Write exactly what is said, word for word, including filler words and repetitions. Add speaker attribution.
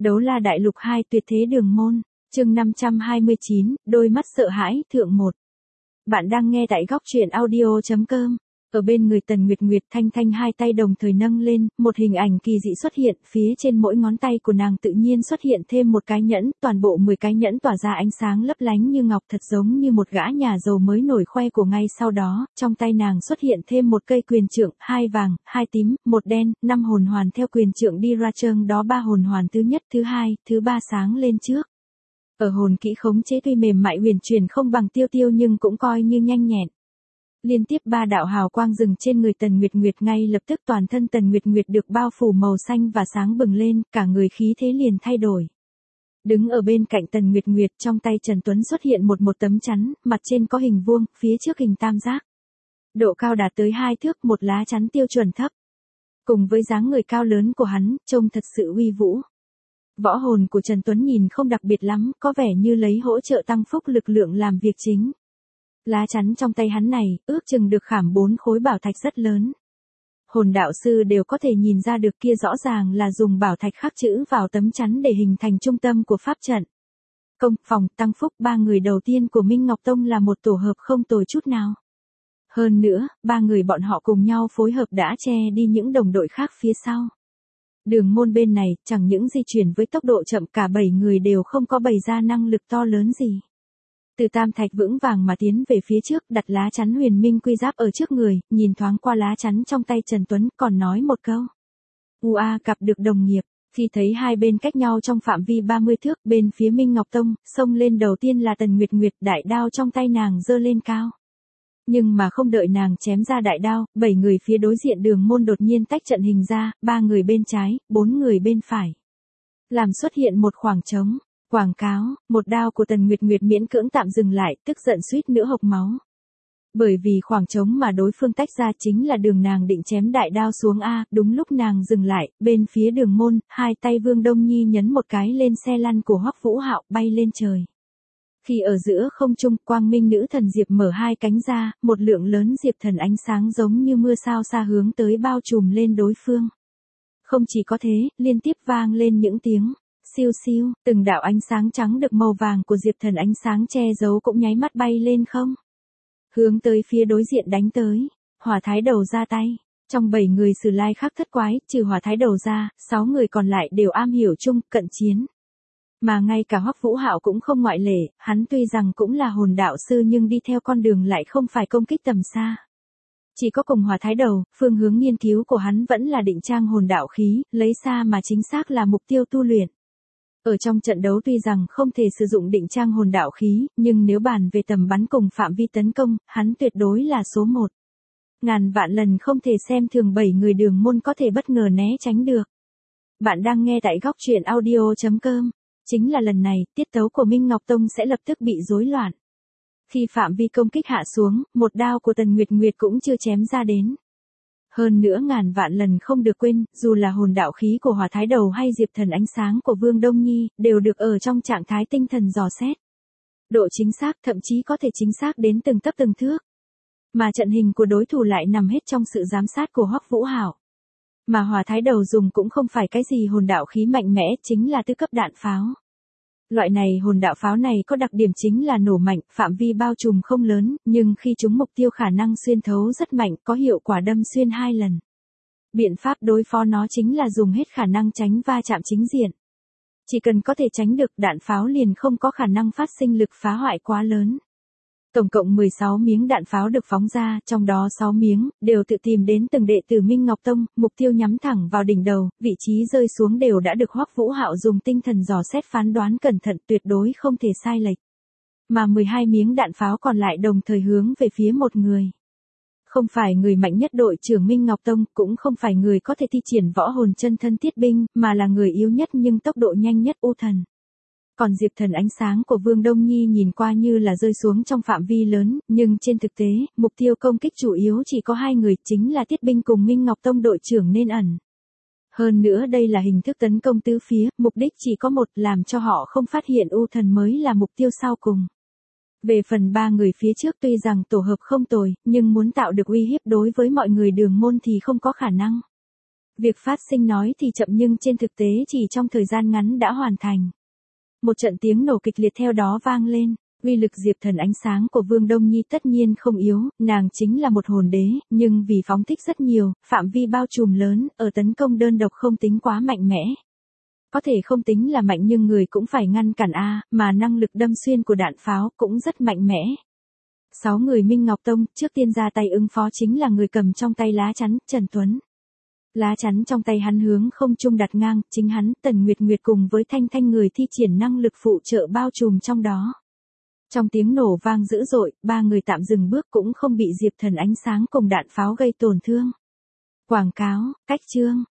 Speaker 1: Đấu La Đại Lục hai Tuyệt Thế Đường Môn, chương năm trăm hai mươi chín, đôi mắt sợ hãi, thượng một. Bạn đang nghe tại góc truyện audio chấm com. Ở bên người Tần Nguyệt Nguyệt, Thanh Thanh hai tay đồng thời nâng lên, một hình ảnh kỳ dị xuất hiện, phía trên mỗi ngón tay của nàng tự nhiên xuất hiện thêm một cái nhẫn, toàn bộ mười cái nhẫn tỏa ra ánh sáng lấp lánh như ngọc, thật giống như một gã nhà giàu mới nổi khoe của. Ngay sau đó, trong tay nàng xuất hiện thêm một cây quyền trượng, hai vàng, hai tím, một đen, năm hồn hoàn theo quyền trượng đi ra trơn đó, ba hồn hoàn thứ nhất, thứ hai, thứ ba sáng lên trước. Ở hồn kỹ khống chế tuy mềm mại huyền chuyển không bằng Tiêu Tiêu nhưng cũng coi như nhanh nhẹn. Liên tiếp ba đạo hào quang dừng trên người Tần Nguyệt Nguyệt, ngay lập tức toàn thân Tần Nguyệt Nguyệt được bao phủ màu xanh và sáng bừng lên, cả người khí thế liền thay đổi. Đứng ở bên cạnh Tần Nguyệt Nguyệt, trong tay Trần Tuấn xuất hiện một một tấm chắn, mặt trên có hình vuông, phía trước hình tam giác. Độ cao đạt tới hai thước, một lá chắn tiêu chuẩn thấp. Cùng với dáng người cao lớn của hắn, trông thật sự uy vũ. Võ hồn của Trần Tuấn nhìn không đặc biệt lắm, có vẻ như lấy hỗ trợ tăng phúc lực lượng làm việc chính. Lá chắn trong tay hắn này, ước chừng được khảm bốn khối bảo thạch rất lớn. Hồn đạo sư đều có thể nhìn ra được, kia rõ ràng là dùng bảo thạch khắc chữ vào tấm chắn để hình thành trung tâm của pháp trận. Công, phòng, tăng phúc, ba người đầu tiên của Minh Ngọc Tông là một tổ hợp không tồi chút nào. Hơn nữa, ba người bọn họ cùng nhau phối hợp đã che đi những đồng đội khác phía sau. Đường môn bên này, chẳng những di chuyển với tốc độ chậm, cả bảy người đều không có bày ra năng lực to lớn gì. Từ tam thạch vững vàng mà tiến về phía trước, đặt lá chắn huyền minh quy giáp ở trước người, nhìn thoáng qua lá chắn trong tay Trần Tuấn, còn nói một câu. Ua, gặp được đồng nghiệp. Khi thấy hai bên cách nhau trong phạm vi ba mươi thước, bên phía Minh Ngọc Tông, xông lên đầu tiên là Tần Nguyệt Nguyệt, đại đao trong tay nàng giơ lên cao. Nhưng mà không đợi nàng chém ra đại đao, bảy người phía đối diện đường môn đột nhiên tách trận hình ra, ba người bên trái, bốn người bên phải. Làm xuất hiện một khoảng trống. Quảng cáo, một đao của Tần Nguyệt Nguyệt miễn cưỡng tạm dừng lại, tức giận suýt nữa hộc máu. Bởi vì khoảng trống mà đối phương tách ra chính là đường nàng định chém đại đao xuống A, đúng lúc nàng dừng lại, bên phía đường môn, hai tay Vương Đông Nhi nhấn một cái lên xe lăn của Hoắc Vũ Hạo, bay lên trời. Khi ở giữa không trung, quang minh nữ thần Diệp mở hai cánh ra, một lượng lớn Diệp thần ánh sáng giống như mưa sao xa hướng tới bao trùm lên đối phương. Không chỉ có thế, liên tiếp vang lên những tiếng siêu siêu, từng đạo ánh sáng trắng được màu vàng của Diệp thần ánh sáng che giấu cũng nháy mắt bay lên không. Hướng tới phía đối diện đánh tới, Hỏa Thái Đầu ra tay. Trong bảy người Sử Lai Khắc thất quái, trừ Hỏa Thái Đầu ra, sáu người còn lại đều am hiểu chung, cận chiến. Mà ngay cả Hoắc Vũ Hạo cũng không ngoại lệ, hắn tuy rằng cũng là hồn đạo sư nhưng đi theo con đường lại không phải công kích tầm xa. Chỉ có cùng Hỏa Thái Đầu, phương hướng nghiên cứu của hắn vẫn là định trang hồn đạo khí, lấy xa mà chính xác là mục tiêu tu luyện. Ở trong trận đấu tuy rằng không thể sử dụng định trang hồn đạo khí, nhưng nếu bàn về tầm bắn cùng phạm vi tấn công, hắn tuyệt đối là số một. Ngàn vạn lần không thể xem thường bảy người đường môn có thể bất ngờ né tránh được. Bạn đang nghe tại góc truyện audio chấm com. Chính là lần này, tiết tấu của Minh Ngọc Tông sẽ lập tức bị rối loạn. Khi phạm vi công kích hạ xuống, một đao của Tần Nguyệt Nguyệt cũng chưa chém ra đến. Hơn nữa ngàn vạn lần không được quên, dù là hồn đạo khí của Hỏa Thái Đầu hay Diệp thần ánh sáng của Vương Đông Nhi, đều được ở trong trạng thái tinh thần dò xét. Độ chính xác thậm chí có thể chính xác đến từng tấc từng thước. Mà trận hình của đối thủ lại nằm hết trong sự giám sát của Hoắc Vũ Hạo. Mà Hỏa Thái Đầu dùng cũng không phải cái gì hồn đạo khí mạnh mẽ, chính là tứ cấp đạn pháo. Loại này hồn đạo pháo này có đặc điểm chính là nổ mạnh, phạm vi bao trùm không lớn, nhưng khi trúng mục tiêu khả năng xuyên thấu rất mạnh, có hiệu quả đâm xuyên hai lần. Biện pháp đối phó nó chính là dùng hết khả năng tránh va chạm chính diện. Chỉ cần có thể tránh được, đạn pháo liền không có khả năng phát sinh lực phá hoại quá lớn. Tổng cộng mười sáu miếng đạn pháo được phóng ra, trong đó sáu miếng, đều tự tìm đến từng đệ tử Minh Ngọc Tông, mục tiêu nhắm thẳng vào đỉnh đầu, vị trí rơi xuống đều đã được Hoắc Vũ Hạo dùng tinh thần dò xét phán đoán cẩn thận, tuyệt đối không thể sai lệch. Mà mười hai miếng đạn pháo còn lại đồng thời hướng về phía một người. Không phải người mạnh nhất đội trưởng Minh Ngọc Tông, cũng không phải người có thể thi triển võ hồn chân thân thiết binh, mà là người yếu nhất nhưng tốc độ nhanh nhất U Thần. Còn Diệp thần ánh sáng của Vương Đông Nhi nhìn qua như là rơi xuống trong phạm vi lớn, nhưng trên thực tế, mục tiêu công kích chủ yếu chỉ có hai người, chính là Tiết Binh cùng Minh Ngọc Tông đội trưởng nên ẩn. Hơn nữa đây là hình thức tấn công tứ phía, mục đích chỉ có một, làm cho họ không phát hiện U Thần mới là mục tiêu sau cùng. Về phần ba người phía trước tuy rằng tổ hợp không tồi, nhưng muốn tạo được uy hiếp đối với mọi người đường môn thì không có khả năng. Việc phát sinh nói thì chậm nhưng trên thực tế chỉ trong thời gian ngắn đã hoàn thành. Một trận tiếng nổ kịch liệt theo đó vang lên. Uy lực diệp thần ánh sáng của Vương Đông Nhi tất nhiên không yếu, nàng chính là một hồn đế, nhưng vì phóng thích rất nhiều, phạm vi bao trùm lớn, ở tấn công đơn độc không tính quá mạnh mẽ. Có thể không tính là mạnh nhưng người cũng phải ngăn cản a, mà năng lực đâm xuyên của đạn pháo cũng rất mạnh mẽ. Sáu người Minh Ngọc Tông, trước tiên ra tay ứng phó chính là người cầm trong tay lá chắn, Trần Tuấn. Lá chắn trong tay hắn hướng không trung đặt ngang, chính hắn, Tần Nguyệt Nguyệt cùng với Thanh Thanh người thi triển năng lực phụ trợ bao trùm trong đó. Trong tiếng nổ vang dữ dội, ba người tạm dừng bước cũng không bị diệp thần ánh sáng cùng đạn pháo gây tổn thương. Quảng cáo, cách chương.